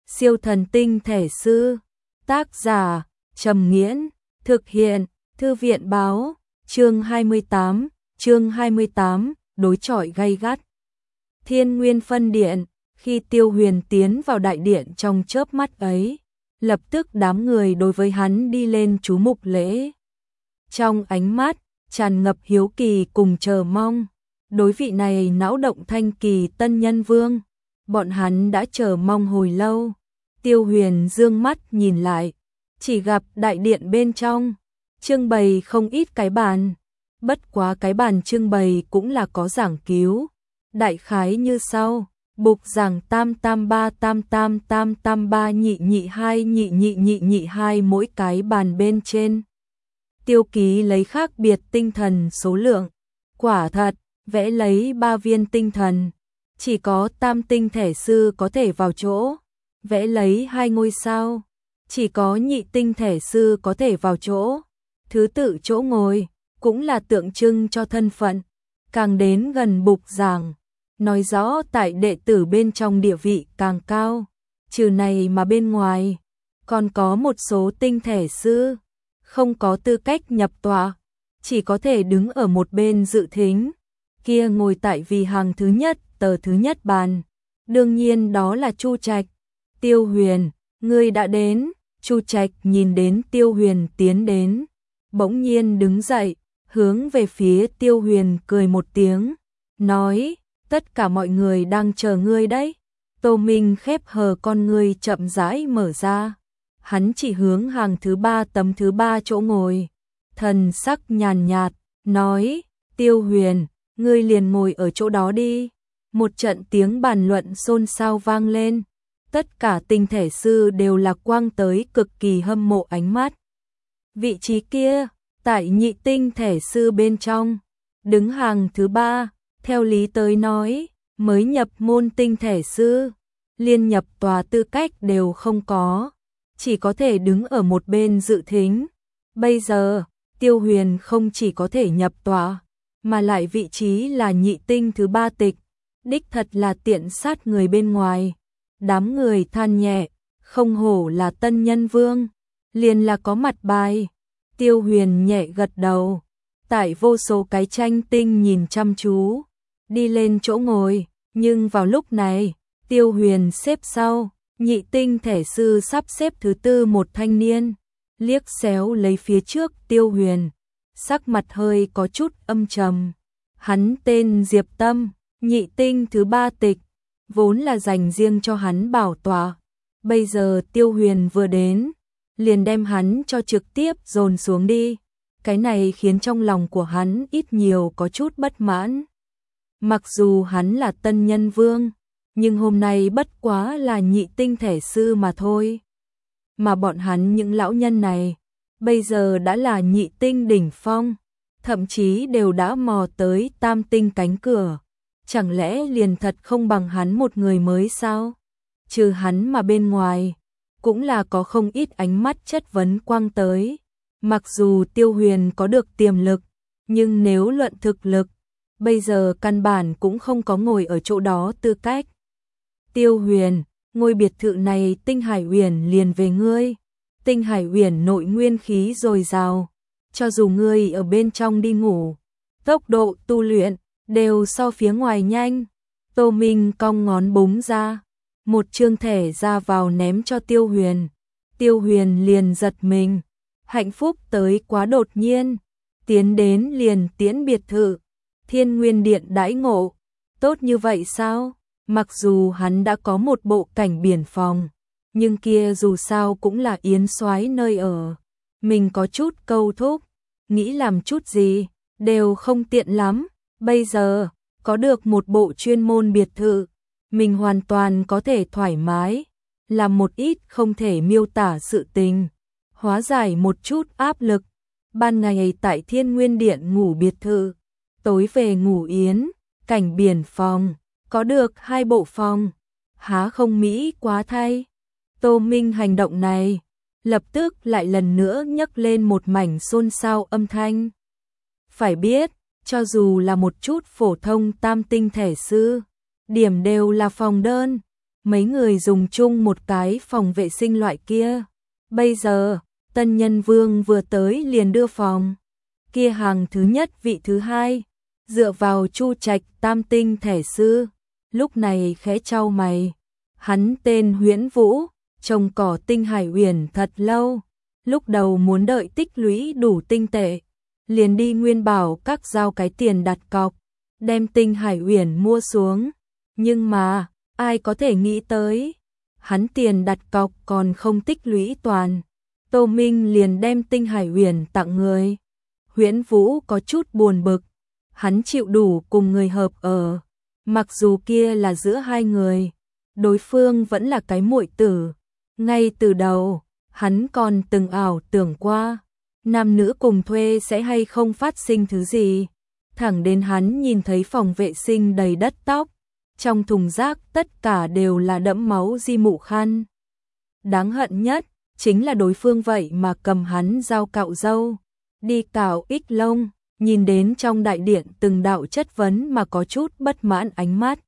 Siêu thần tinh thể sư. Tác giả Trầm Nghiễn. Thực hiện Thư viện Báo. Chương 28, đối chọi gay gắt. Thiên Nguyên Phân Điện. Khi Tiêu Huyền tiến vào đại điện trong chớp mắt ấy, lập tức đám người đối với hắn đi lên chú mục lễ. Trong ánh mắt tràn ngập hiếu kỳ cùng chờ mong. Đối vị này não động thanh kỳ tân nhân vương, bọn hắn đã chờ mong hồi lâu. Tiêu Huyền dương mắt nhìn lại, chỉ gặp đại điện bên trong trưng bày không ít cái bàn. Bất quá cái bàn trưng bày cũng là có giảng cứu, đại khái như sau: bục giảng tam tam ba tam tam tam tam ba nhị nhị hai nhị nhị nhị nhị hai, mỗi cái bàn bên trên tiêu ký lấy khác biệt tinh thần số lượng. Quả thật, vẽ lấy 3 viên tinh thần, chỉ có tam tinh thể sư có thể vào chỗ. Vẽ lấy 2 ngôi sao, chỉ có nhị tinh thể sư có thể vào chỗ. Thứ tự chỗ ngồi cũng là tượng trưng cho thân phận. Càng đến gần bục giảng, nói rõ tại đệ tử bên trong địa vị càng cao. Trừ này mà bên ngoài còn có một số tinh thể sư không có tư cách nhập tọa, chỉ có thể đứng ở một bên dự thính. Kia ngồi tại vị hàng thứ nhất, tờ thứ nhất bàn, đương nhiên đó là Chu Trạch. Tiêu Huyền, ngươi đã đến. Chu Trạch nhìn đến Tiêu Huyền tiến đến, bỗng nhiên đứng dậy, hướng về phía Tiêu Huyền cười một tiếng, nói: tất cả mọi người đang chờ ngươi đấy. Tô Minh khép hờ con ngươi chậm rãi mở ra, hắn chỉ hướng hàng thứ 3, tấm thứ 3 chỗ ngồi, thần sắc nhàn nhạt, nói: Tiêu Huyền, ngươi liền ngồi ở chỗ đó đi. Một trận tiếng bàn luận xôn xao vang lên. Tất cả tinh thể sư đều lạc quang tới cực kỳ hâm mộ ánh mắt. Vị trí kia, tại nhị tinh thể sư bên trong, đứng hàng thứ 3, theo lý tới nói, mới nhập môn tinh thể sư, liên nhập tòa tư cách đều không có, chỉ có thể đứng ở một bên dự thính. Bây giờ, Tiêu Huyền không chỉ có thể nhập tòa, mà lại vị trí là nhị tinh thứ 3 tịch, đích thật là tiện sát người bên ngoài. Đám người than nhẹ, không hổ là tân nhân vương, liền là có mặt bài. Tiêu Huyền nhẹ gật đầu, tại vô số cái tranh tinh nhìn chăm chú, đi lên chỗ ngồi. Nhưng vào lúc này, Tiêu Huyền xếp sau, nhị tinh thể sư sắp xếp thứ 4 một thanh niên, liếc xéo lấy phía trước Tiêu Huyền, sắc mặt hơi có chút âm trầm. Hắn tên Diệp Tâm, nhị tinh thứ 3 tịch, vốn là dành riêng cho hắn bảo tọa. Bây giờ Tiêu Huyền vừa đến, liền đem hắn cho trực tiếp dồn xuống đi. Cái này khiến trong lòng của hắn ít nhiều có chút bất mãn. Mặc dù hắn là tân nhân vương, nhưng hôm nay bất quá là nhị tinh thể sư mà thôi. Mà bọn hắn những lão nhân này, bây giờ đã là nhị tinh đỉnh phong, thậm chí đều đã mò tới tam tinh cánh cửa. Chẳng lẽ liền thật không bằng hắn một người mới sao? Trừ hắn mà bên ngoài, cũng là có không ít ánh mắt chất vấn quang tới. Mặc dù Tiêu Huyền có được tiềm lực, nhưng nếu luận thực lực, bây giờ căn bản cũng không có ngồi ở chỗ đó tư cách. Tiêu Huyền, ngôi biệt thự này Tinh Hải Uyển liền về ngươi. Tinh Hải Uyển nội nguyên khí dồi dào, cho dù ngươi ở bên trong đi ngủ, tốc độ tu luyện đều so phía ngoài nhanh. Tô Minh cong ngón búng ra, một chương thể ra vào ném cho Tiêu Huyền. Tiêu Huyền liền giật mình, hạnh phúc tới quá đột nhiên, tiến đến liền tiễn biệt thự. Thiên Nguyên Điện đãi ngộ tốt như vậy sao? Mặc dù hắn đã có một bộ cảnh biển phòng, nhưng kia dù sao cũng là yến soái nơi ở. Mình có chút câu thúc, nghĩ làm chút gì đều không tiện lắm. Bây giờ, có được một bộ chuyên môn biệt thự, mình hoàn toàn có thể thoải mái, làm một ít không thể miêu tả sự tình, hóa giải một chút áp lực. Ban ngày tại Thiên Nguyên Điện ngủ biệt thự, tối về ngủ yến, cảnh biển phòng, có được 2 bộ phòng, há không mỹ quá thay. Tô Minh hành động này, lập tức lại lần nữa nhấc lên một mảnh xôn xao âm thanh. Phải biết, cho dù là một chút phổ thông tam tinh thể sư, điểm đều là phòng đơn, mấy người dùng chung một cái phòng vệ sinh loại kia. Bây giờ, Tân Nhân Vương vừa tới liền đưa phòng kia hàng thứ nhất vị thứ hai, dựa vào Chu Trạch tam tinh thể sư, lúc này khẽ chau mày. Hắn tên Huyễn Vũ, trồng cỏ tinh hải uyển thật lâu, lúc đầu muốn đợi tích lũy đủ tinh tệ, liền đi Nguyên Bảo các giao cái tiền đặt cọc, đem tinh hải uyển mua xuống, nhưng mà ai có thể nghĩ tới, hắn tiền đặt cọc còn không tích lũy toàn, Tô Minh liền đem tinh hải uyển tặng người. Huyễn Vũ có chút buồn bực, hắn chịu đủ cùng người hợp ở, mặc dù kia là giữa hai người, đối phương vẫn là cái muội tử. Ngay từ đầu, hắn còn từng ảo tưởng qua, nam nữ cùng thuê sẽ hay không phát sinh thứ gì. Thẳng đến hắn nhìn thấy phòng vệ sinh đầy đất tóc, trong thùng rác tất cả đều là đẫm máu di mụ khăn. Đáng hận nhất, chính là đối phương vậy mà cầm hắn dao cạo râu, đi cạo ít lông, nhìn đến trong đại điện từng đạo chất vấn mà có chút bất mãn ánh mắt.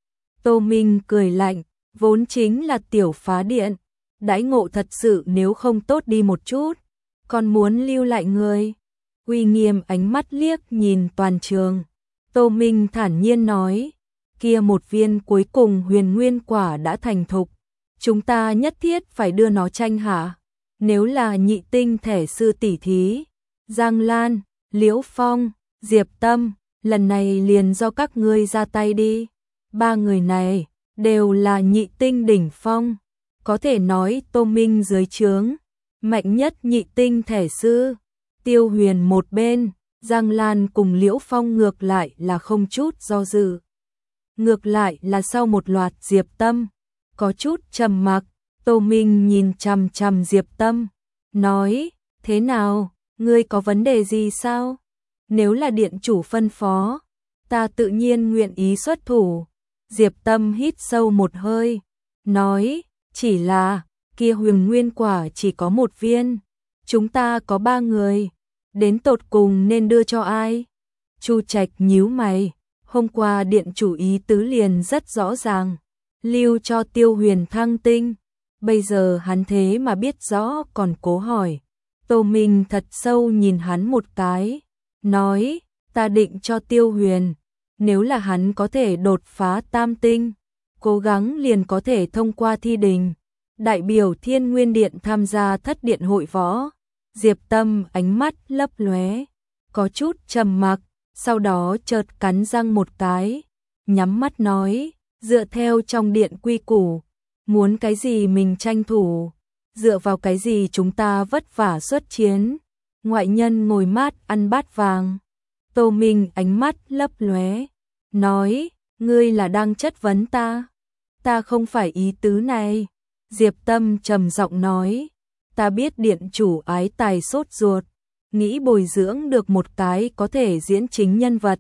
Tô Minh cười lạnh, vốn chính là tiểu phá điện, đãi ngộ thật sự nếu không tốt đi một chút, còn muốn lưu lại người. Uy nghiêm ánh mắt liếc nhìn toàn trường. Tô Minh thản nhiên nói, kia một viên cuối cùng huyền nguyên quả đã thành thục, chúng ta nhất thiết phải đưa nó tranh hạ. Nếu là nhị tinh thể sư tỷ thí, Giang Lan, Liễu Phong, Diệp Tâm, lần này liền do các ngươi ra tay đi. Ba người này đều là nhị tinh đỉnh phong, có thể nói Tô Minh dưới trướng mạnh nhất nhị tinh thể sư. Tiêu Huyền một bên, Giang Lan cùng Liễu Phong ngược lại là không chút do dự. Ngược lại là sau một loạt Diệp Tâm có chút trầm mặc, Tô Minh nhìn chằm chằm Diệp Tâm, nói, thế nào, ngươi có vấn đề gì sao? Nếu là điện chủ phân phó, ta tự nhiên nguyện ý xuất thủ. Diệp Tâm hít sâu một hơi, nói, chỉ là, kia huyền nguyên quả chỉ có một viên, chúng ta có 3 người, đến tột cùng nên đưa cho ai? Chu Trạch nhíu mày, hôm qua điện chủ ý tứ liền rất rõ ràng, lưu cho Tiêu Huyền thăng tinh, bây giờ hắn thế mà biết rõ còn cố hỏi. Tô Minh thật sâu nhìn hắn một cái, nói, ta định cho Tiêu Huyền, nếu là hắn có thể đột phá tam tinh, cố gắng liền có thể thông qua thi đình, đại biểu Thiên Nguyên Điện tham gia thất điện hội võ. Diệp Tâm ánh mắt lấp lóe, có chút trầm mặc, sau đó chợt cắn răng một cái, nhắm mắt nói, dựa theo trong điện quy củ, muốn cái gì mình tranh thủ, dựa vào cái gì chúng ta vất vả xuất chiến, ngoại nhân ngồi mát ăn bát vàng. Tô Minh ánh mắt lấp lóe, nói, ngươi là đang chất vấn ta? Ta không phải ý tứ này. Diệp Tâm trầm giọng nói, ta biết điện chủ ái tài sốt ruột, nghĩ bồi dưỡng được một cái có thể diễn chính nhân vật.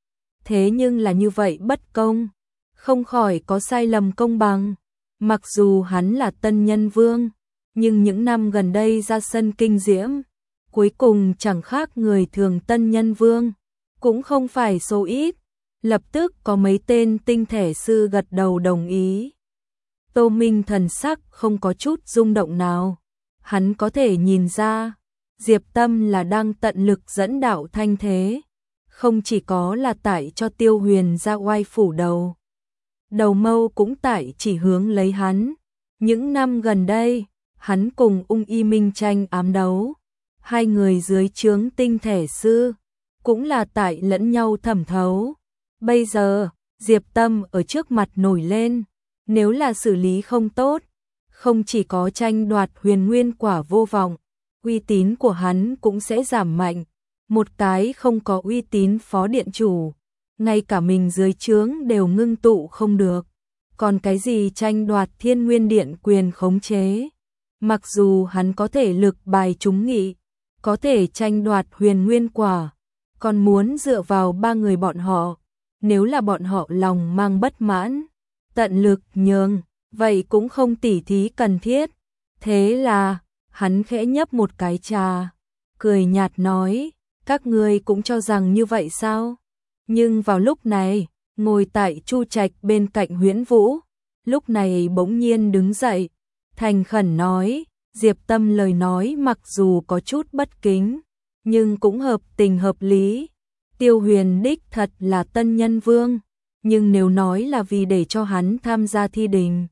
Thế nhưng là như vậy bất công, không khỏi có sai lầm công bằng. Mặc dù hắn là Tân Nhân Vương, nhưng những năm gần đây ra sân kinh diễm, cuối cùng chẳng khác người thường Tân Nhân Vương, cũng không phải số ít. Lập tức có mấy tên tinh thể sư gật đầu đồng ý. Tô Minh thần sắc không có chút rung động nào. Hắn có thể nhìn ra, Diệp Tâm là đang tận lực dẫn đạo thanh thế, không chỉ có là tại cho Tiêu Huyền ra oai phủ đầu. Đầu mâu cũng tại chỉ hướng lấy hắn. Những năm gần đây, hắn cùng Ung Y Minh tranh ám đấu. Hai người dưới trướng tinh thể sư, cũng là tại lẫn nhau thẩm thấu. Bây giờ, Diệp Tâm ở trước mặt nổi lên, nếu là xử lý không tốt, không chỉ có tranh đoạt huyền nguyên quả vô vọng, uy tín của hắn cũng sẽ giảm mạnh. Một cái không có uy tín phó điện chủ, ngay cả mình dưới trướng đều ngưng tụ không được. Còn cái gì tranh đoạt Thiên Nguyên Điện quyền khống chế? Mặc dù hắn có thể lực bài trúng nghị, có thể tranh đoạt huyền nguyên quả, còn muốn dựa vào 3 người bọn họ. Nếu là bọn họ lòng mang bất mãn, tận lực nhường, vậy cũng không tỉ thí cần thiết. Thế là, hắn khẽ nhấp một cái trà, cười nhạt nói, các ngươi cũng cho rằng như vậy sao? Nhưng vào lúc này, ngồi tại Chu Trạch bên cạnh Huyễn Vũ, lúc này bỗng nhiên đứng dậy, thành khẩn nói, Diệp Tâm lời nói mặc dù có chút bất kính, nhưng cũng hợp tình hợp lý. Tiêu Huyền đích thật là tân nhân vương, nhưng nếu nói là vì để cho hắn tham gia thi đình,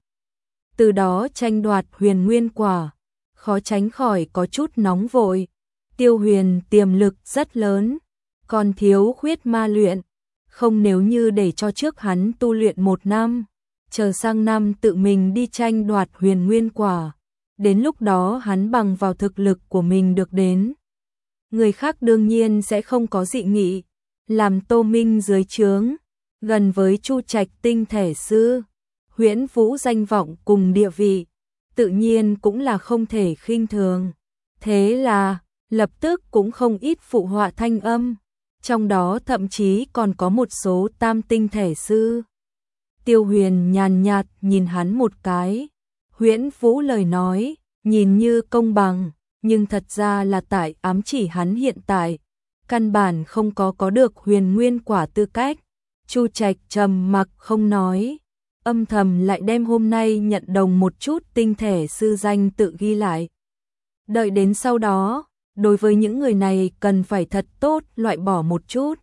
từ đó tranh đoạt huyền nguyên quả, khó tránh khỏi có chút nóng vội. Tiêu Huyền tiềm lực rất lớn, còn thiếu khuyết ma luyện, không nếu như để cho trước hắn tu luyện 1 năm, chờ sang năm tự mình đi tranh đoạt huyền nguyên quả, đến lúc đó hắn bằng vào thực lực của mình được đến. Người khác đương nhiên sẽ không có dị nghị, làm Tô Minh dưới trướng, gần với Chu Trạch tinh thể sư, Huyễn Vũ danh vọng cùng địa vị, tự nhiên cũng là không thể khinh thường. Thế là, lập tức cũng không ít phụ họa thanh âm, trong đó thậm chí còn có một số tam tinh thể sư. Tiêu Huyền nhàn nhạt nhìn hắn một cái, Huyễn Vũ lời nói, nhìn như công bằng, nhưng thật ra là tại ám chỉ hắn hiện tại, căn bản không có được huyền nguyên quả tư cách. Chu Trạch trầm mặc không nói, âm thầm lại đem hôm nay nhận đồng một chút tinh thể sư danh tự ghi lại. Đợi đến sau đó, đối với những người này cần phải thật tốt loại bỏ một chút.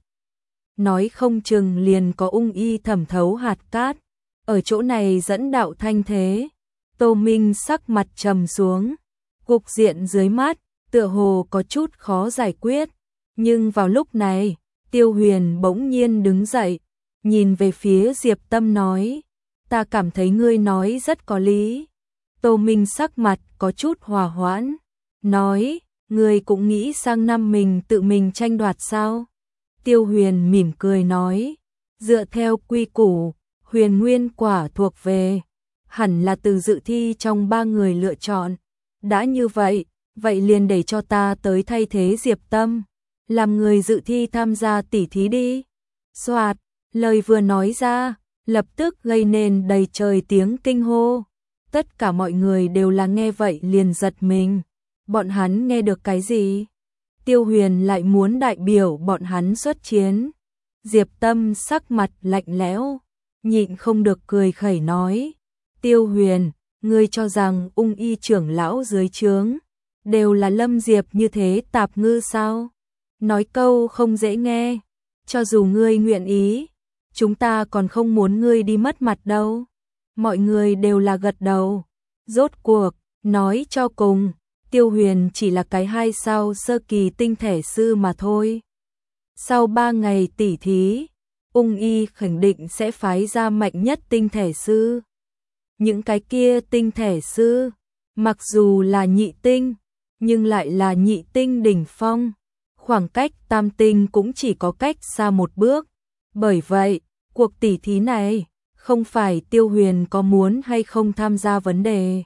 Nói không chừng liền có ung y thẩm thấu hạt cát, ở chỗ này dẫn đạo thanh thế. Tô Minh sắc mặt trầm xuống, cục diện dưới mắt, tựa hồ có chút khó giải quyết. Nhưng vào lúc này, Tiêu Huyền bỗng nhiên đứng dậy, nhìn về phía Diệp Tâm nói, ta cảm thấy ngươi nói rất có lý. Tô Minh sắc mặt có chút hòa hoãn, nói, ngươi cũng nghĩ sang năm mình tự mình tranh đoạt sao? Tiêu Huyền mỉm cười nói, dựa theo quy củ, huyền nguyên quả thuộc về, hẳn là từ dự thi trong 3 người lựa chọn. Đã như vậy, vậy liền để cho ta tới thay thế Diệp Tâm, làm người dự thi tham gia tỉ thí đi. Soạt, lời vừa nói ra, lập tức gây nên đầy trời tiếng kinh hô. Tất cả mọi người đều là nghe vậy liền giật mình. Bọn hắn nghe được cái gì? Tiêu Huyền lại muốn đại biểu bọn hắn xuất chiến. Diệp Tâm sắc mặt lạnh lẽo, nhịn không được cười khẩy nói, Tiêu Huyền, ngươi cho rằng ung y trưởng lão dưới trướng đều là Lâm Diệp như thế tạp ngư sao? Nói câu không dễ nghe, cho dù ngươi nguyện ý, chúng ta còn không muốn ngươi đi mất mặt đâu. Mọi người đều là gật đầu. Rốt cuộc, nói cho cùng, Tiêu Huyền chỉ là cái 2 sao sơ kỳ tinh thể sư mà thôi. Sau 3 ngày tỉ thí, ung y khẳng định sẽ phái ra mạnh nhất tinh thể sư. Những cái kia tinh thể sư, mặc dù là nhị tinh, nhưng lại là nhị tinh đỉnh phong. Khoảng cách tam tinh cũng chỉ có cách xa một bước. Bởi vậy, cuộc tỉ thí này, không phải Tiêu Huyền có muốn hay không tham gia vấn đề,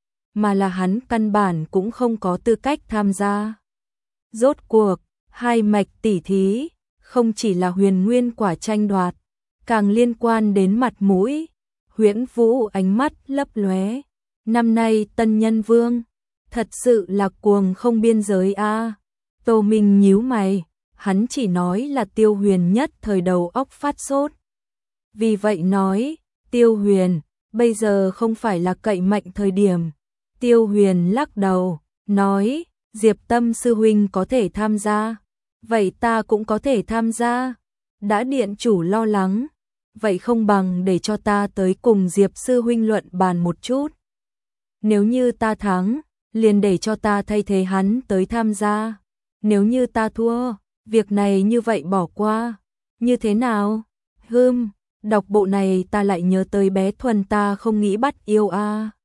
mà là hắn căn bản cũng không có tư cách tham gia. Rốt cuộc, 2 mạch tỉ thí, không chỉ là huyền nguyên quả tranh đoạt, càng liên quan đến mặt mũi. Huyễn Vũ ánh mắt lấp lóe, năm nay tân nhân vương, thật sự là cuồng không biên giới a. Tô Minh nhíu mày, hắn chỉ nói là Tiêu Huyền nhất thời đầu óc phát sốt. Vì vậy nói, Tiêu Huyền, bây giờ không phải là cậy mạnh thời điểm. Tiêu Huyền lắc đầu, nói, Diệp Tâm sư huynh có thể tham gia, vậy ta cũng có thể tham gia. Đã điện chủ lo lắng, vậy không bằng để cho ta tới cùng Diệp sư huynh luận bàn một chút. Nếu như ta thắng, liền để cho ta thay thế hắn tới tham gia. Nếu như ta thua, việc này như vậy bỏ qua. Như thế nào? Đọc bộ này ta lại nhớ tới bé Thuần ta không nghĩ bắt yêu a.